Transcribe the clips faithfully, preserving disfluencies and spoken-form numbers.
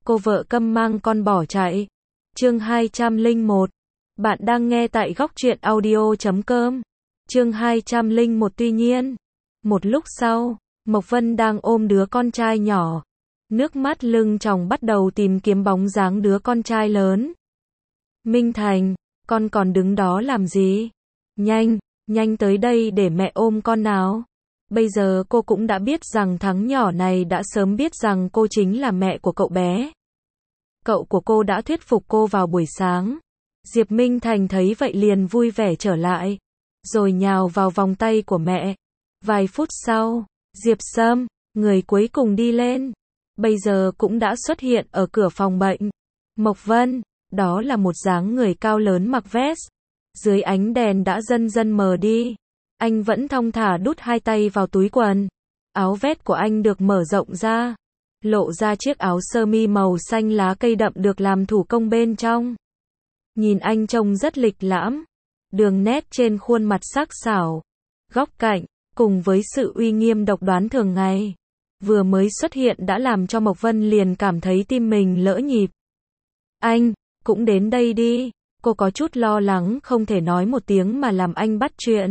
cô vợ câm mang con bỏ chạy. Chương hai trăm lẻ một. Bạn đang nghe tại góc truyện audio chấm com. Chương hai trăm lẻ một. Tuy nhiên, một lúc sau, Mộc Vân đang ôm đứa con trai nhỏ, nước mắt lưng tròng bắt đầu tìm kiếm bóng dáng đứa con trai lớn. Minh Thành, con còn đứng đó làm gì? Nhanh, nhanh tới đây để mẹ ôm con nào. Bây giờ cô cũng đã biết rằng thằng nhỏ này đã sớm biết rằng cô chính là mẹ của cậu bé. Cậu của cô đã thuyết phục cô vào buổi sáng. Diệp Minh Thành thấy vậy liền vui vẻ trở lại, rồi nhào vào vòng tay của mẹ. Vài phút sau, Diệp Sâm, người cuối cùng đi lên, bây giờ cũng đã xuất hiện ở cửa phòng bệnh. Mộc Vân, đó là một dáng người cao lớn mặc vest, dưới ánh đèn đã dần dần mờ đi. Anh vẫn thong thả đút hai tay vào túi quần. Áo vest của anh được mở rộng ra, lộ ra chiếc áo sơ mi màu xanh lá cây đậm được làm thủ công bên trong. Nhìn anh trông rất lịch lãm, đường nét trên khuôn mặt sắc sảo, góc cạnh, cùng với sự uy nghiêm độc đoán thường ngày, vừa mới xuất hiện đã làm cho Mộc Vân liền cảm thấy tim mình lỡ nhịp. Anh, cũng đến đây đi. Cô có chút lo lắng không thể nói một tiếng mà làm anh bắt chuyện.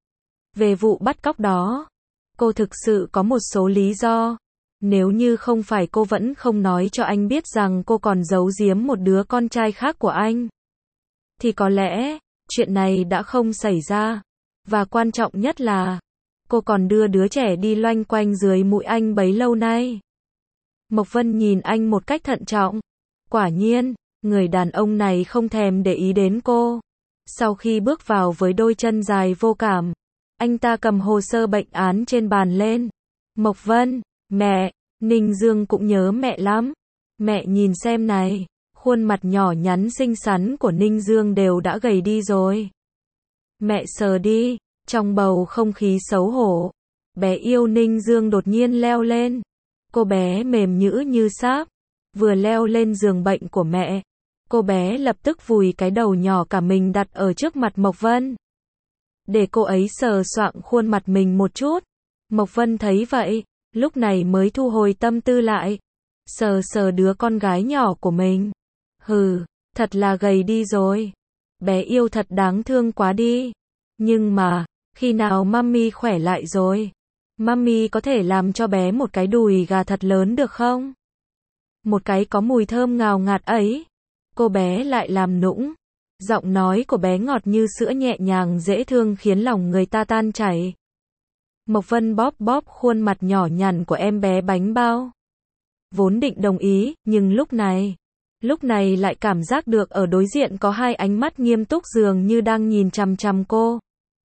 Về vụ bắt cóc đó, cô thực sự có một số lý do. Nếu như không phải cô vẫn không nói cho anh biết rằng cô còn giấu giếm một đứa con trai khác của anh, thì có lẽ, chuyện này đã không xảy ra. Và quan trọng nhất là, cô còn đưa đứa trẻ đi loanh quanh dưới mũi anh bấy lâu nay. Mộc Vân nhìn anh một cách thận trọng. Quả nhiên, người đàn ông này không thèm để ý đến cô. Sau khi bước vào với đôi chân dài vô cảm, anh ta cầm hồ sơ bệnh án trên bàn lên. Mộc Vân, mẹ, Ninh Dương cũng nhớ mẹ lắm. Mẹ nhìn xem này, khuôn mặt nhỏ nhắn xinh xắn của Ninh Dương đều đã gầy đi rồi. Mẹ sờ đi, trong bầu không khí xấu hổ, bé yêu Ninh Dương đột nhiên leo lên. Cô bé mềm nhũn như sáp, vừa leo lên giường bệnh của mẹ, cô bé lập tức vùi cái đầu nhỏ cả mình đặt ở trước mặt Mộc Vân, để cô ấy sờ soạng khuôn mặt mình một chút. Mộc Vân thấy vậy, lúc này mới thu hồi tâm tư lại, sờ sờ đứa con gái nhỏ của mình. Hừ, thật là gầy đi rồi. Bé yêu thật đáng thương quá đi. Nhưng mà, khi nào mami khỏe lại rồi, mami có thể làm cho bé một cái đùi gà thật lớn được không? Một cái có mùi thơm ngào ngạt ấy. Cô bé lại làm nũng. Giọng nói của bé ngọt như sữa nhẹ nhàng dễ thương khiến lòng người ta tan chảy. Mộc Vân bóp bóp khuôn mặt nhỏ nhắn của em bé bánh bao. Vốn định đồng ý, nhưng lúc này, lúc này lại cảm giác được ở đối diện có hai ánh mắt nghiêm túc dường như đang nhìn chằm chằm cô.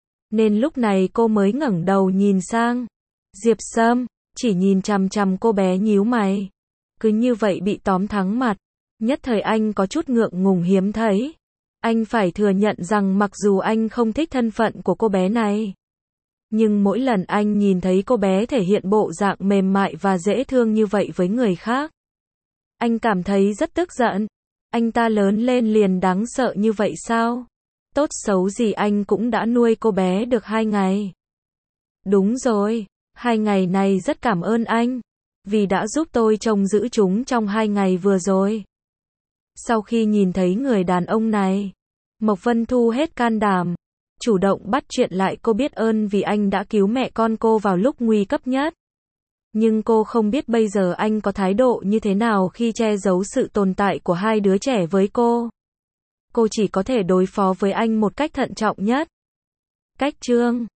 Nên lúc này cô mới ngẩng đầu nhìn sang. Diệp Sâm, chỉ nhìn chằm chằm cô bé nhíu mày. Cứ như vậy bị tóm thắng mặt. Nhất thời anh có chút ngượng ngùng hiếm thấy. Anh phải thừa nhận rằng mặc dù anh không thích thân phận của cô bé này, nhưng mỗi lần anh nhìn thấy cô bé thể hiện bộ dạng mềm mại và dễ thương như vậy với người khác, anh cảm thấy rất tức giận. Anh ta lớn lên liền đáng sợ như vậy sao? Tốt xấu gì anh cũng đã nuôi cô bé được hai ngày. Đúng rồi, hai ngày này rất cảm ơn anh, vì đã giúp tôi trông giữ chúng trong hai ngày vừa rồi. Sau khi nhìn thấy người đàn ông này, Mộc Vân thu hết can đảm, chủ động bắt chuyện lại. Cô biết ơn vì anh đã cứu mẹ con cô vào lúc nguy cấp nhất. Nhưng cô không biết bây giờ anh có thái độ như thế nào khi che giấu sự tồn tại của hai đứa trẻ với cô. Cô chỉ có thể đối phó với anh một cách thận trọng nhất. Cách chương